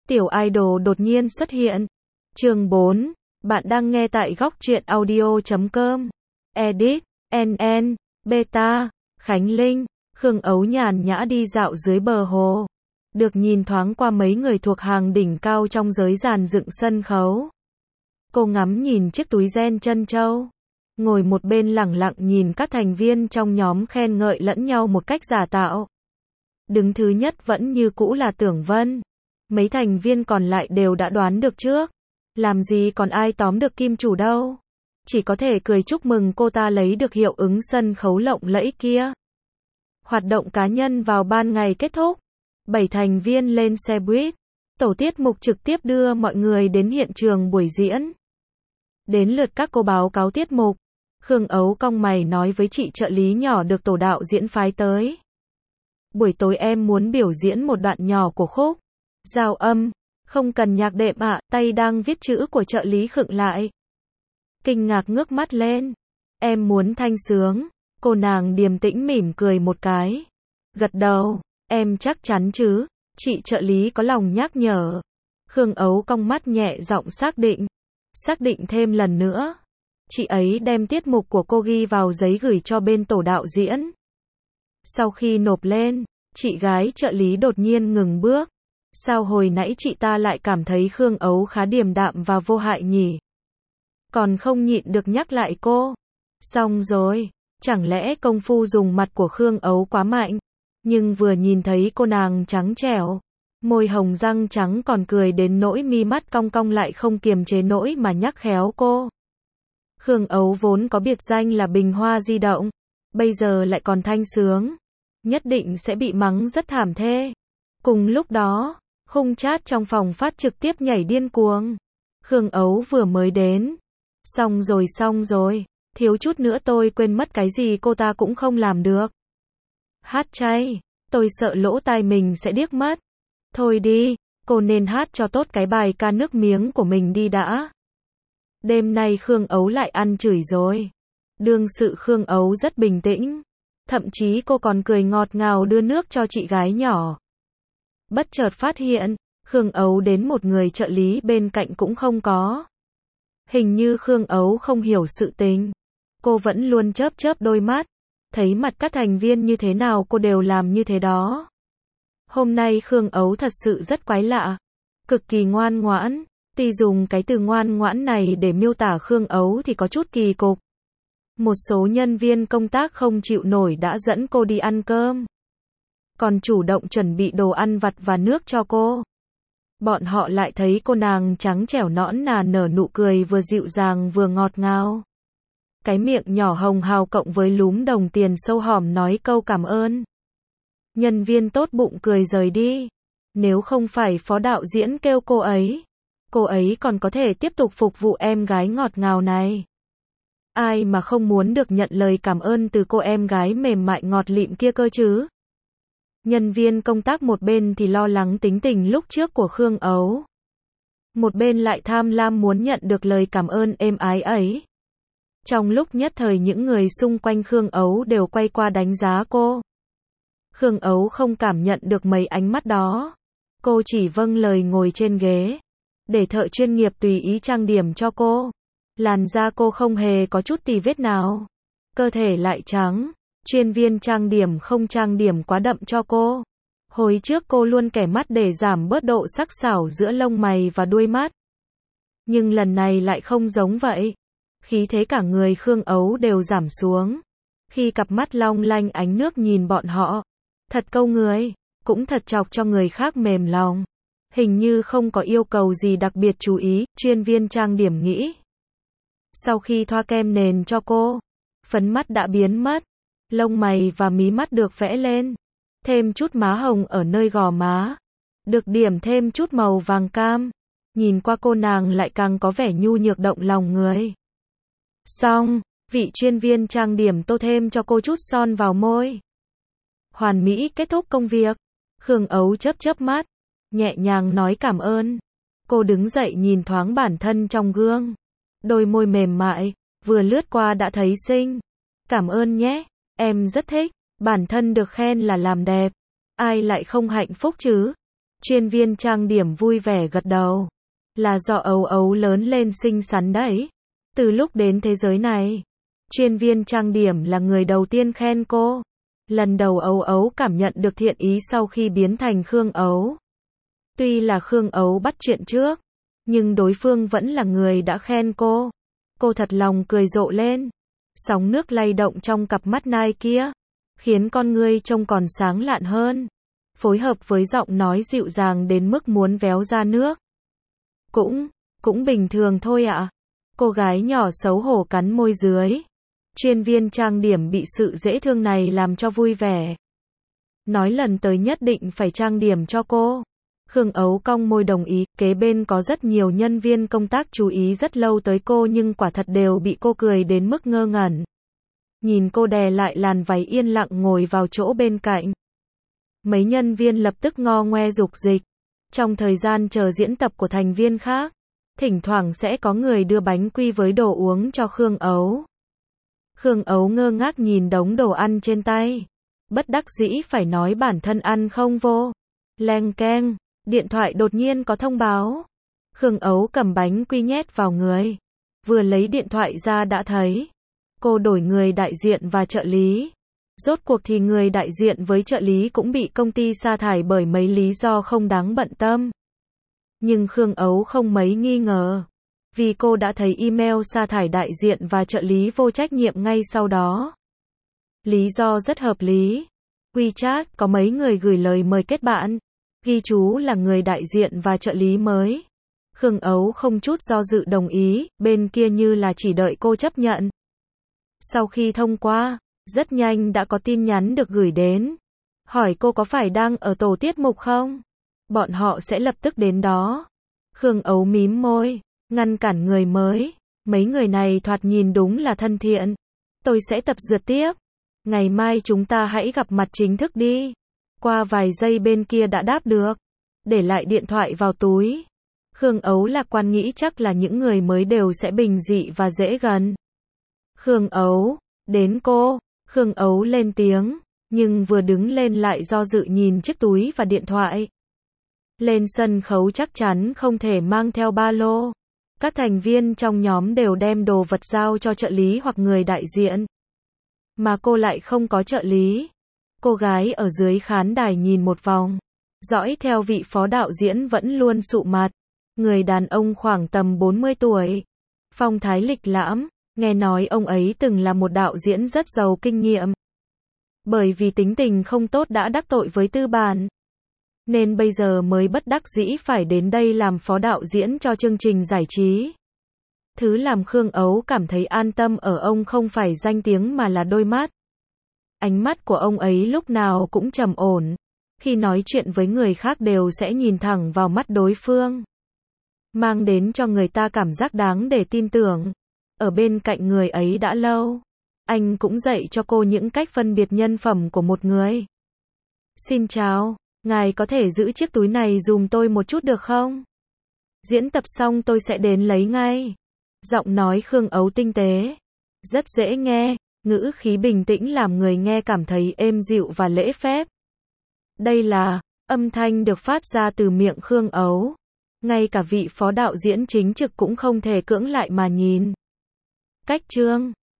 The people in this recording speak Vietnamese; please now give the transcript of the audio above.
Tiểu idol đột nhiên xuất hiện. Chương 4. Bạn đang nghe tại góc truyện audio.com. Edit, NN, Beta, Khánh Linh, Khương Ấu nhàn nhã đi dạo dưới bờ hồ. Được nhìn thoáng qua mấy người thuộc hàng đỉnh cao trong giới dàn dựng sân khấu. Cô ngắm nhìn chiếc túi ren trân châu. Ngồi một bên lẳng lặng nhìn các thành viên trong nhóm khen ngợi lẫn nhau một cách giả tạo. Đứng thứ nhất vẫn như cũ là Tưởng Vân. Mấy thành viên còn lại đều đã đoán được trước. Làm gì còn ai tóm được kim chủ đâu. Chỉ có thể cười chúc mừng cô ta lấy được hiệu ứng sân khấu lộng lẫy kia. Hoạt động cá nhân vào ban ngày kết thúc. 7 thành viên lên xe buýt. Tổ tiết mục trực tiếp đưa mọi người đến hiện trường buổi diễn. Đến lượt các cô báo cáo tiết mục. Khương Ấu cong mày nói với chị trợ lý nhỏ được tổ đạo diễn phái tới. Buổi tối em muốn biểu diễn một đoạn nhỏ của khúc Giao Âm. Không cần nhạc đệm ạ, tay đang viết chữ của trợ lý khựng lại. Kinh ngạc ngước mắt lên. Em muốn thanh sướng. Cô nàng điềm tĩnh mỉm cười một cái. Gật đầu, em chắc chắn chứ, chị trợ lý có lòng nhắc nhở. Khương Ấu cong mắt nhẹ giọng xác định. Xác định thêm lần nữa. Chị ấy đem tiết mục của cô ghi vào giấy gửi cho bên tổ đạo diễn. Sau khi nộp lên, chị gái trợ lý đột nhiên ngừng bước. Sao hồi nãy chị ta lại cảm thấy Khương Ấu khá điềm đạm và vô hại nhỉ? Còn không nhịn được nhắc lại cô. Xong rồi, chẳng lẽ công phu dùng mặt của Khương Ấu quá mạnh? Nhưng vừa nhìn thấy cô nàng trắng trẻo, môi hồng răng trắng còn cười đến nỗi mi mắt cong cong lại không kiềm chế nổi mà nhắc khéo cô. Khương Ấu vốn có biệt danh là Bình Hoa di động, bây giờ lại còn thanh sướng, nhất định sẽ bị mắng rất thảm thê. Cùng lúc đó, khung chat trong phòng phát trực tiếp nhảy điên cuồng. Khương Ấu vừa mới đến. Xong rồi, thiếu chút nữa tôi quên mất cái gì cô ta cũng không làm được. Hát chay, tôi sợ lỗ tai mình sẽ điếc mất. Thôi đi, cô nên hát cho tốt cái bài ca nước miếng của mình đi đã. Đêm nay Khương Ấu lại ăn chửi rồi. Đương sự Khương Ấu rất bình tĩnh. Thậm chí cô còn cười ngọt ngào đưa nước cho chị gái nhỏ. Bất chợt phát hiện, Khương Ấu đến một người trợ lý bên cạnh cũng không có. Hình như Khương Ấu không hiểu sự tình. Cô vẫn luôn chớp chớp đôi mắt. Thấy mặt các thành viên như thế nào cô đều làm như thế đó. Hôm nay Khương Ấu thật sự rất quái lạ. Cực kỳ ngoan ngoãn. Tuy dùng cái từ ngoan ngoãn này để miêu tả Khương Ấu thì có chút kỳ cục. Một số nhân viên công tác không chịu nổi đã dẫn cô đi ăn cơm. Còn chủ động chuẩn bị đồ ăn vặt và nước cho cô. Bọn họ lại thấy cô nàng trắng trẻo nõn nà nở nụ cười vừa dịu dàng vừa ngọt ngào. Cái miệng nhỏ hồng hào cộng với lúm đồng tiền sâu hòm nói câu cảm ơn. Nhân viên tốt bụng cười rời đi. Nếu không phải phó đạo diễn kêu cô ấy còn có thể tiếp tục phục vụ em gái ngọt ngào này. Ai mà không muốn được nhận lời cảm ơn từ cô em gái mềm mại ngọt lịm kia cơ chứ. Nhân viên công tác một bên thì lo lắng tính tình lúc trước của Khương Ấu. Một bên lại tham lam muốn nhận được lời cảm ơn êm ái ấy. Trong lúc nhất thời những người xung quanh Khương Ấu đều quay qua đánh giá cô. Khương Ấu không cảm nhận được mấy ánh mắt đó. Cô chỉ vâng lời ngồi trên ghế. Để thợ chuyên nghiệp tùy ý trang điểm cho cô. Làn da cô không hề có chút tì vết nào. Cơ thể lại trắng. Chuyên viên trang điểm không trang điểm quá đậm cho cô. Hồi trước cô luôn kẻ mắt để giảm bớt độ sắc sảo giữa lông mày và đuôi mắt. Nhưng lần này lại không giống vậy. Khí thế cả người Khương Ấu đều giảm xuống. Khi cặp mắt long lanh ánh nước nhìn bọn họ. Thật câu người, cũng thật chọc cho người khác mềm lòng. Hình như không có yêu cầu gì đặc biệt chú ý, chuyên viên trang điểm nghĩ. Sau khi thoa kem nền cho cô, phấn mắt đã biến mất. Lông mày và mí mắt được vẽ lên. Thêm chút má hồng ở nơi gò má. Được điểm thêm chút màu vàng cam. Nhìn qua cô nàng lại càng có vẻ nhu nhược động lòng người. Xong, vị chuyên viên trang điểm tô thêm cho cô chút son vào môi. Hoàn mỹ kết thúc công việc. Khương Ấu chớp chớp mắt. Nhẹ nhàng nói cảm ơn. Cô đứng dậy nhìn thoáng bản thân trong gương. Đôi môi mềm mại, vừa lướt qua đã thấy xinh. Cảm ơn nhé. Em rất thích, bản thân được khen là làm đẹp. Ai lại không hạnh phúc chứ? Chuyên viên trang điểm vui vẻ gật đầu. Là do Ấu Ấu lớn lên xinh xắn đấy. Từ lúc đến thế giới này, chuyên viên trang điểm là người đầu tiên khen cô. Lần đầu Ấu Ấu cảm nhận được thiện ý sau khi biến thành Khương Ấu. Tuy là Khương Ấu bắt chuyện trước, nhưng đối phương vẫn là người đã khen cô. Cô thật lòng cười rộ lên. Sóng nước lay động trong cặp mắt nai kia, khiến con ngươi trông còn sáng lạn hơn. Phối hợp với giọng nói dịu dàng đến mức muốn véo ra nước. Cũng bình thường thôi ạ. Cô gái nhỏ xấu hổ cắn môi dưới. Chuyên viên trang điểm bị sự dễ thương này làm cho vui vẻ. Nói lần tới nhất định phải trang điểm cho cô. Khương Ấu cong môi đồng ý, kế bên có rất nhiều nhân viên công tác chú ý rất lâu tới cô nhưng quả thật đều bị cô cười đến mức ngơ ngẩn. Nhìn cô đè lại làn váy yên lặng ngồi vào chỗ bên cạnh. Mấy nhân viên lập tức ngo ngoe dục dịch. Trong thời gian chờ diễn tập của thành viên khác, thỉnh thoảng sẽ có người đưa bánh quy với đồ uống cho Khương Ấu. Khương Ấu ngơ ngác nhìn đống đồ ăn trên tay. Bất đắc dĩ phải nói bản thân ăn không vô. Leng keng, điện thoại đột nhiên có thông báo. Khương Ấu cầm bánh quy nhét vào người. Vừa lấy điện thoại ra đã thấy. Cô đổi người đại diện và trợ lý. Rốt cuộc thì người đại diện với trợ lý cũng bị công ty sa thải bởi mấy lý do không đáng bận tâm. Nhưng Khương Ấu không mấy nghi ngờ. Vì cô đã thấy email sa thải đại diện và trợ lý vô trách nhiệm ngay sau đó. Lý do rất hợp lý. WeChat có mấy người gửi lời mời kết bạn. Ghi chú là người đại diện và trợ lý mới. Khương Ấu không chút do dự đồng ý, bên kia như là chỉ đợi cô chấp nhận. Sau khi thông qua, rất nhanh đã có tin nhắn được gửi đến. Hỏi cô có phải đang ở tổ tiết mục không? Bọn họ sẽ lập tức đến đó. Khương Ấu mím môi, ngăn cản người mới. Mấy người này thoạt nhìn đúng là thân thiện. Tôi sẽ tập dượt tiếp. Ngày mai chúng ta hãy gặp mặt chính thức đi. Qua vài giây bên kia đã đáp được. Để lại điện thoại vào túi. Khương Ấu lạc quan nghĩ chắc là những người mới đều sẽ bình dị và dễ gần. Khương Ấu, đến cô. Khương Ấu lên tiếng, nhưng vừa đứng lên lại do dự nhìn chiếc túi và điện thoại. Lên sân khấu chắc chắn không thể mang theo ba lô. Các thành viên trong nhóm đều đem đồ vật giao cho trợ lý hoặc người đại diện. Mà cô lại không có trợ lý. Cô gái ở dưới khán đài nhìn một vòng. Dõi theo vị phó đạo diễn vẫn luôn sụ mặt. Người đàn ông khoảng tầm 40 tuổi. Phong thái lịch lãm. Nghe nói ông ấy từng là một đạo diễn rất giàu kinh nghiệm. Bởi vì tính tình không tốt đã đắc tội với tư bản. Nên bây giờ mới bất đắc dĩ phải đến đây làm phó đạo diễn cho chương trình giải trí. Thứ làm Khương Ấu cảm thấy an tâm ở ông không phải danh tiếng mà là đôi mắt. Ánh mắt của ông ấy lúc nào cũng trầm ổn. Khi nói chuyện với người khác đều sẽ nhìn thẳng vào mắt đối phương. Mang đến cho người ta cảm giác đáng để tin tưởng. Ở bên cạnh người ấy đã lâu. Anh cũng dạy cho cô những cách phân biệt nhân phẩm của một người. Xin chào, ngài có thể giữ chiếc túi này dùm tôi một chút được không? Diễn tập xong tôi sẽ đến lấy ngay. Giọng nói Khương Ấu tinh tế. Rất dễ nghe, ngữ khí bình tĩnh làm người nghe cảm thấy êm dịu và lễ phép. Đây là âm thanh được phát ra từ miệng Khương Ấu. Ngay cả vị phó đạo diễn chính trực cũng không thể cưỡng lại mà nhìn. Cách chương